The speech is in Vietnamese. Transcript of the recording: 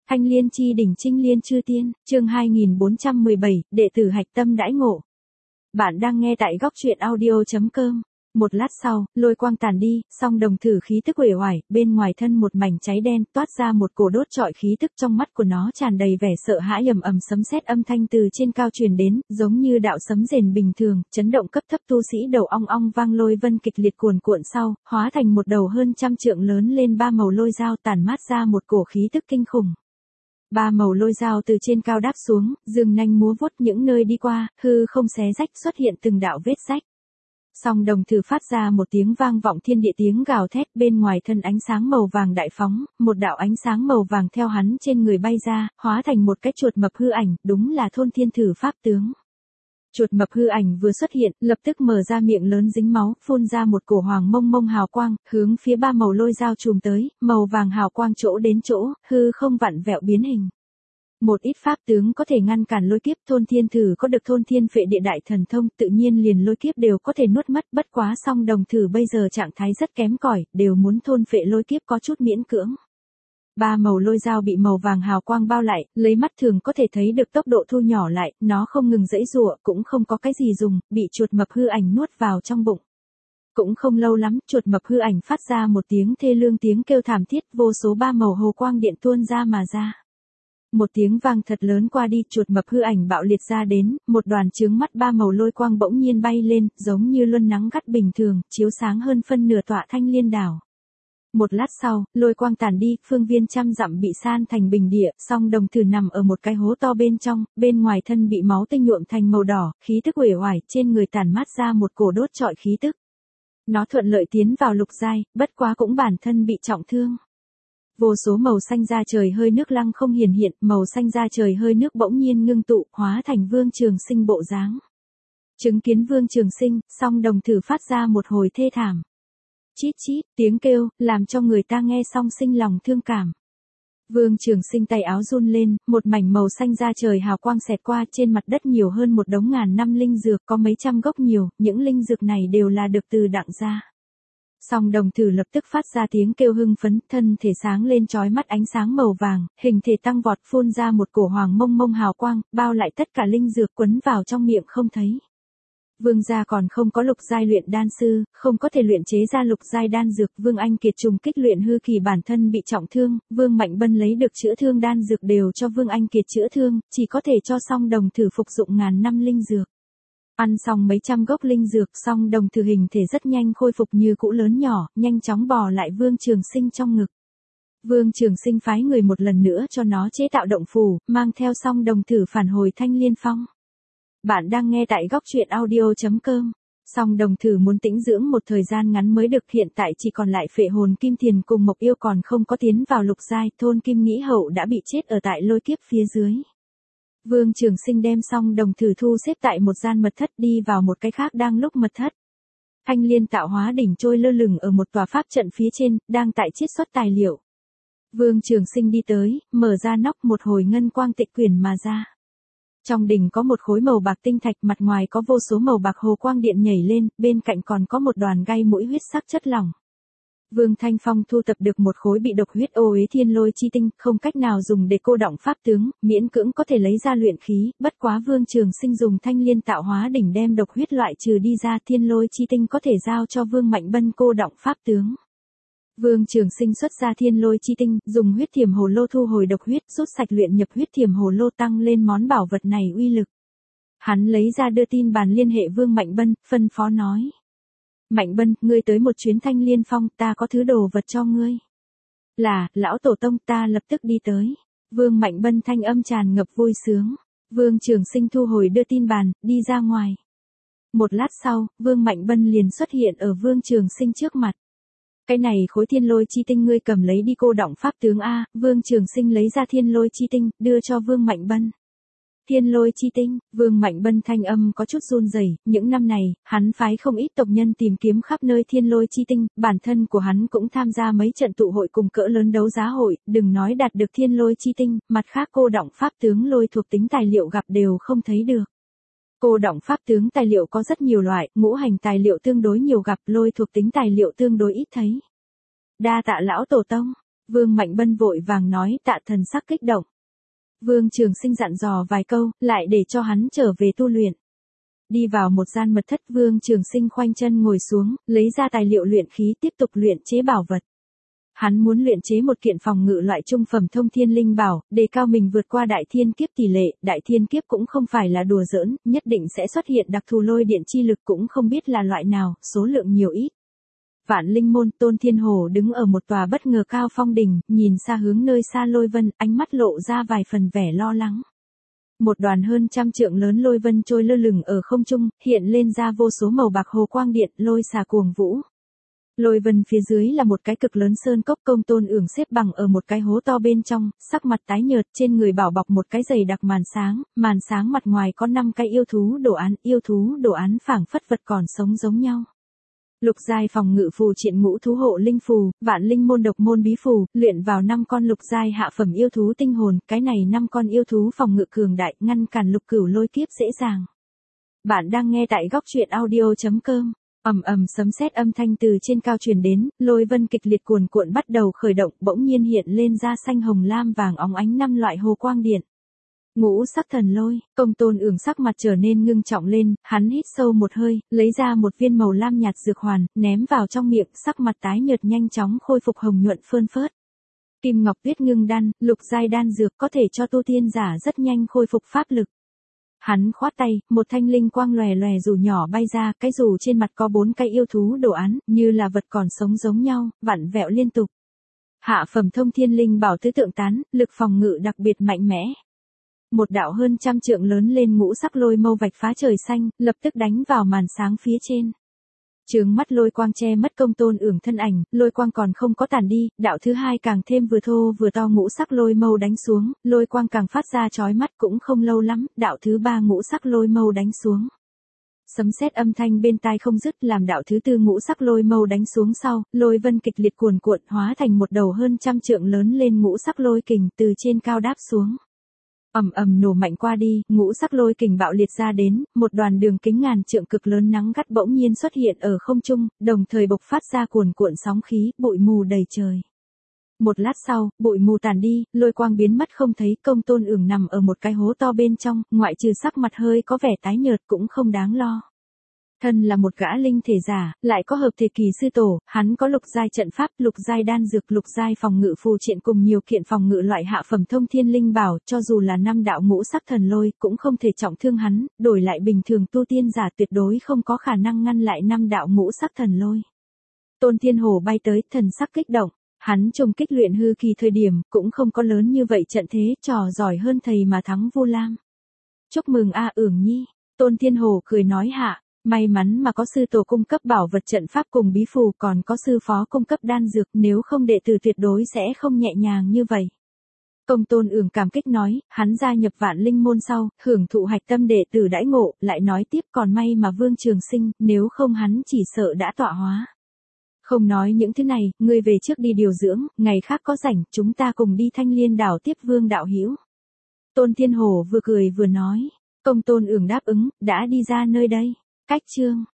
Thanh Liên chi đỉnh Trinh Liên chư tiên, chương 2417, đệ tử hạch tâm đãi ngộ. Bạn đang nghe tại góc truyện audio.com. Một lát sau, lôi quang tàn đi, song đồng thử khí tức uể oải, bên ngoài thân một mảnh cháy đen, toát ra một cổ đốt trọi khí tức, trong mắt của nó tràn đầy vẻ sợ hãi, ầm ầm sấm sét âm thanh từ trên cao truyền đến, giống như đạo sấm rền bình thường, chấn động cấp thấp tu sĩ đầu ong ong vang, lôi vân kịch liệt cuồn cuộn sau, hóa thành một đầu hơn trăm trượng lớn lên ba màu lôi dao, tản mát ra một cổ khí tức kinh khủng. Ba màu lôi dao từ trên cao đáp xuống, dương nanh múa vuốt, những nơi đi qua, hư không xé rách, xuất hiện từng đạo vết rách. Song đồng thử phát ra một tiếng vang vọng thiên địa, tiếng gào thét, bên ngoài thân ánh sáng màu vàng đại phóng, một đạo ánh sáng màu vàng theo hắn trên người bay ra, hóa thành một cái chuột mập hư ảnh, đúng là thôn thiên thử pháp tướng. Chuột mập hư ảnh vừa xuất hiện, lập tức mở ra miệng lớn dính máu, phun ra một cổ hoàng mông mông hào quang, hướng phía ba màu lôi dao chùm tới, màu vàng hào quang chỗ đến chỗ, hư không vặn vẹo biến hình. Một ít pháp tướng có thể ngăn cản lôi kiếp, thôn thiên thử có được thôn thiên phệ địa đại thần thông, tự nhiên liền lôi kiếp đều có thể nuốt mất, bất quá song đồng thử bây giờ trạng thái rất kém cỏi, đều muốn thôn phệ lôi kiếp có chút miễn cưỡng. Ba màu lôi dao bị màu vàng hào quang bao lại, lấy mắt thường có thể thấy được tốc độ thu nhỏ lại, nó không ngừng giãy giụa, cũng không có cái gì dùng, bị chuột mập hư ảnh nuốt vào trong bụng. Cũng không lâu lắm, chuột mập hư ảnh phát ra một tiếng thê lương, tiếng kêu thảm thiết, vô số ba màu hồ quang điện tuôn ra mà ra. Một tiếng vang thật lớn qua đi, chuột mập hư ảnh bạo liệt ra đến, một đoàn chướng mắt ba màu lôi quang bỗng nhiên bay lên, giống như luân nắng gắt bình thường, chiếu sáng hơn phân nửa tọa Thanh Liên đảo. Một lát sau, lôi quang tàn đi, phương viên trăm dặm bị san thành bình địa, song đồng thử nằm ở một cái hố to bên trong, bên ngoài thân bị máu tươi nhuộm thành màu đỏ, khí tức uể oải, trên người tản mát ra một cổ đốt trọi khí tức. Nó thuận lợi tiến vào lục giai, bất quá cũng bản thân bị trọng thương. Vô số màu xanh da trời hơi nước lăng không hiển hiện, màu xanh da trời hơi nước bỗng nhiên ngưng tụ, hóa thành Vương Trường Sinh bộ dáng. Chứng kiến Vương Trường Sinh, song đồng thử phát ra một hồi thê thảm. Chít chít, tiếng kêu, làm cho người ta nghe xong sinh lòng thương cảm. Vương Trường Sinh tay áo run lên, một mảnh màu xanh da trời hào quang xẹt qua, trên mặt đất nhiều hơn một đống ngàn năm linh dược, có mấy trăm gốc nhiều, những linh dược này đều là được từ Đặng gia. Song đồng thử lập tức phát ra tiếng kêu hưng phấn, thân thể sáng lên chói mắt ánh sáng màu vàng, hình thể tăng vọt, phun ra một cổ hoàng mông mông hào quang, bao lại tất cả linh dược, quấn vào trong miệng không thấy. Vương gia còn không có lục giai luyện đan sư, không có thể luyện chế ra lục giai đan dược, Vương Anh Kiệt trùng kích luyện hư kỳ bản thân bị trọng thương, Vương Mạnh Bân lấy được chữa thương đan dược đều cho Vương Anh Kiệt chữa thương, chỉ có thể cho song đồng thử phục dụng ngàn năm linh dược. Ăn xong mấy trăm gốc linh dược, song đồng thử hình thể rất nhanh khôi phục như cũ lớn nhỏ, nhanh chóng bò lại Vương Trường Sinh trong ngực. Vương Trường Sinh phái người một lần nữa cho nó chế tạo động phù, mang theo song đồng thử phản hồi Thanh Liên Phong. Bạn đang nghe tại góc truyện audio.com. Song đồng thử muốn tĩnh dưỡng một thời gian ngắn mới được, hiện tại chỉ còn lại phệ hồn kim thiền cùng mộc yêu còn không có tiến vào lục giai, thôn kim nghĩ hậu đã bị chết ở tại lôi kiếp phía dưới. Vương Trường Sinh đem song đồng thử thu xếp tại một gian mật thất, đi vào một cái khác đang lúc mật thất. Thanh Liên tạo hóa đỉnh trôi lơ lửng ở một tòa pháp trận phía trên, đang tại chiết xuất tài liệu. Vương Trường Sinh đi tới, mở ra nóc, một hồi ngân quang tịch quyển mà ra. Trong đỉnh có một khối màu bạc tinh thạch, mặt ngoài có vô số màu bạc hồ quang điện nhảy lên, bên cạnh còn có một đoàn gai mũi huyết sắc chất lỏng. Vương Thanh Phong thu tập được một khối bị độc huyết ô uế thiên lôi chi tinh, không cách nào dùng để cô đọng pháp tướng, miễn cưỡng có thể lấy ra luyện khí, bất quá Vương Trường Sinh dùng Thanh Liên tạo hóa đỉnh đem độc huyết loại trừ đi ra, thiên lôi chi tinh có thể giao cho Vương Mạnh Bân cô đọng pháp tướng. Vương Trường Sinh xuất ra thiên lôi chi tinh, dùng huyết thiểm hồ lô thu hồi độc huyết, rút sạch luyện nhập huyết thiểm hồ lô, tăng lên món bảo vật này uy lực. Hắn lấy ra đưa tin bàn liên hệ Vương Mạnh Bân, phân phó nói. Mạnh Bân, ngươi tới một chuyến Thanh Liên Phong, ta có thứ đồ vật cho ngươi. Là, lão tổ tông, ta lập tức đi tới. Vương Mạnh Bân thanh âm tràn ngập vui sướng. Vương Trường Sinh thu hồi đưa tin bàn, đi ra ngoài. Một lát sau, Vương Mạnh Bân liền xuất hiện ở Vương Trường Sinh trước mặt. Cái này khối thiên lôi chi tinh ngươi cầm lấy đi cô đọng pháp tướng A. Vương Trường Sinh lấy ra thiên lôi chi tinh, đưa cho Vương Mạnh Bân. Thiên lôi chi tinh, Vương Mạnh Bân thanh âm có chút run rẩy, những năm này, hắn phái không ít tộc nhân tìm kiếm khắp nơi thiên lôi chi tinh, bản thân của hắn cũng tham gia mấy trận tụ hội cùng cỡ lớn đấu giá hội, đừng nói đạt được thiên lôi chi tinh, mặt khác cô đọng pháp tướng lôi thuộc tính tài liệu gặp đều không thấy được. Cô đọng pháp tướng tài liệu có rất nhiều loại, ngũ hành tài liệu tương đối nhiều gặp, lôi thuộc tính tài liệu tương đối ít thấy. Đa tạ lão tổ tông. Vương Mạnh Bân vội vàng nói tạ thần sắc kích động. Vương Trường Sinh dặn dò vài câu, lại để cho hắn trở về tu luyện. Đi vào một gian mật thất, Vương Trường Sinh khoanh chân ngồi xuống, lấy ra tài liệu luyện khí tiếp tục luyện chế bảo vật. Hắn muốn luyện chế một kiện phòng ngự loại trung phẩm thông thiên linh bảo, đề cao mình vượt qua đại thiên kiếp tỷ lệ. Đại thiên kiếp cũng không phải là đùa giỡn, nhất định sẽ xuất hiện đặc thù lôi điện chi lực, cũng không biết là loại nào, số lượng nhiều ít. Vạn Linh Môn, Tôn Thiên Hồ đứng ở một tòa bất ngờ cao phong đỉnh, nhìn xa hướng nơi xa lôi vân, ánh mắt lộ ra vài phần vẻ lo lắng. Một đoàn hơn trăm trượng lớn lôi vân trôi lơ lửng ở không trung, hiện lên ra vô số màu bạc hồ quang điện, lôi xà cuồng vũ. Lôi vân phía dưới là một cái cực lớn sơn cốc. Công Tôn Ưởng xếp bằng ở một cái hố to bên trong, sắc mặt tái nhợt, trên người bảo bọc một cái dày đặc màn sáng mặt ngoài có 5 cái yêu thú đồ án phảng phất vật còn sống giống nhau. Lục giai phòng ngự phù triện ngũ thú hộ linh phù, Vạn Linh môn độc môn bí phù, luyện vào 5 con lục giai hạ phẩm yêu thú tinh hồn, cái này 5 con yêu thú phòng ngự cường đại, ngăn cản lục cửu lôi kiếp dễ dàng. Bạn đang nghe tại góc truyện audio.com. Ầm ầm sấm sét âm thanh từ trên cao truyền đến, lôi vân kịch liệt cuồn cuộn bắt đầu khởi động, bỗng nhiên hiện lên ra xanh hồng lam vàng óng ánh 5 loại hồ quang điện. Ngũ sắc thần lôi. Công Tôn Ưởng sắc mặt trở nên ngưng trọng lên, hắn hít sâu một hơi, lấy ra một viên màu lam nhạt dược hoàn, ném vào trong miệng, sắc mặt tái nhợt nhanh chóng khôi phục hồng nhuận phơn phớt. Kim Ngọc Tuyết Ngưng Đan, lục giai đan dược có thể cho tu tiên giả rất nhanh khôi phục pháp lực. Hắn khoát tay, một thanh linh quang lòe lòe dù nhỏ bay ra, cái dù trên mặt có 4 cái yêu thú đồ án, như là vật còn sống giống nhau, vặn vẹo liên tục. Hạ phẩm thông thiên linh bảo tứ tượng tán, lực phòng ngự đặc biệt mạnh mẽ. Một đạo hơn trăm trượng lớn lên ngũ sắc lôi mâu vạch phá trời xanh, lập tức đánh vào màn sáng phía trên. Chướng mắt lôi quang che mất Công Tôn Ưởng thân ảnh, lôi quang còn không có tàn đi, đạo thứ hai càng thêm vừa thô vừa to ngũ sắc lôi mâu đánh xuống, lôi quang càng phát ra chói mắt, cũng không lâu lắm, đạo thứ ba ngũ sắc lôi mâu đánh xuống. Sấm sét âm thanh bên tai không dứt, làm đạo thứ tư ngũ sắc lôi mâu đánh xuống sau, lôi vân kịch liệt cuồn cuộn hóa thành một đầu hơn trăm trượng lớn lên ngũ sắc lôi kình từ trên cao đáp xuống. Ầm ầm nổ mạnh qua đi, ngũ sắc lôi kình bạo liệt ra đến, một đoàn đường kính ngàn trượng cực lớn nắng gắt bỗng nhiên xuất hiện ở không trung, đồng thời bộc phát ra cuồn cuộn sóng khí, bụi mù đầy trời. Một lát sau, bụi mù tàn đi, lôi quang biến mất không thấy. Công Tôn Ưởng nằm ở một cái hố to bên trong, ngoại trừ sắc mặt hơi có vẻ tái nhợt cũng không đáng lo. Thân là một gã linh thể giả, lại có hợp thể kỳ sư tổ, hắn có lục giai trận pháp, lục giai đan dược, lục giai phòng ngự phù triện cùng nhiều kiện phòng ngự loại hạ phẩm thông thiên linh bảo, cho dù là 5 đạo ngũ sắc thần lôi, cũng không thể trọng thương hắn, đổi lại bình thường tu tiên giả tuyệt đối không có khả năng ngăn lại 5 đạo ngũ sắc thần lôi. Tôn Thiên Hồ bay tới, thần sắc kích động, hắn trùng kích luyện hư kỳ thời điểm, cũng không có lớn như vậy trận thế, trò giỏi hơn thầy mà thắng Vu Lam. Chúc mừng a Ưởng nhi, Tôn Thiên Hồ cười nói hạ. May mắn mà có sư tổ cung cấp bảo vật trận pháp cùng bí phù, còn có sư phó cung cấp đan dược, nếu không đệ tử tuyệt đối sẽ không nhẹ nhàng như vậy. Công Tôn Ưởng cảm kích nói, hắn gia nhập Vạn Linh môn sau, hưởng thụ hạch tâm đệ tử đãi ngộ, lại nói tiếp còn may mà Vương Trường Sinh, nếu không hắn chỉ sợ đã tọa hóa. Không nói những thứ này, ngươi về trước đi điều dưỡng, ngày khác có rảnh, chúng ta cùng đi Thanh Liên đảo tiếp Vương đạo hữu. Tôn Thiên Hồ vừa cười vừa nói, Công Tôn Ưởng đáp ứng, đã đi ra nơi đây. Cách chương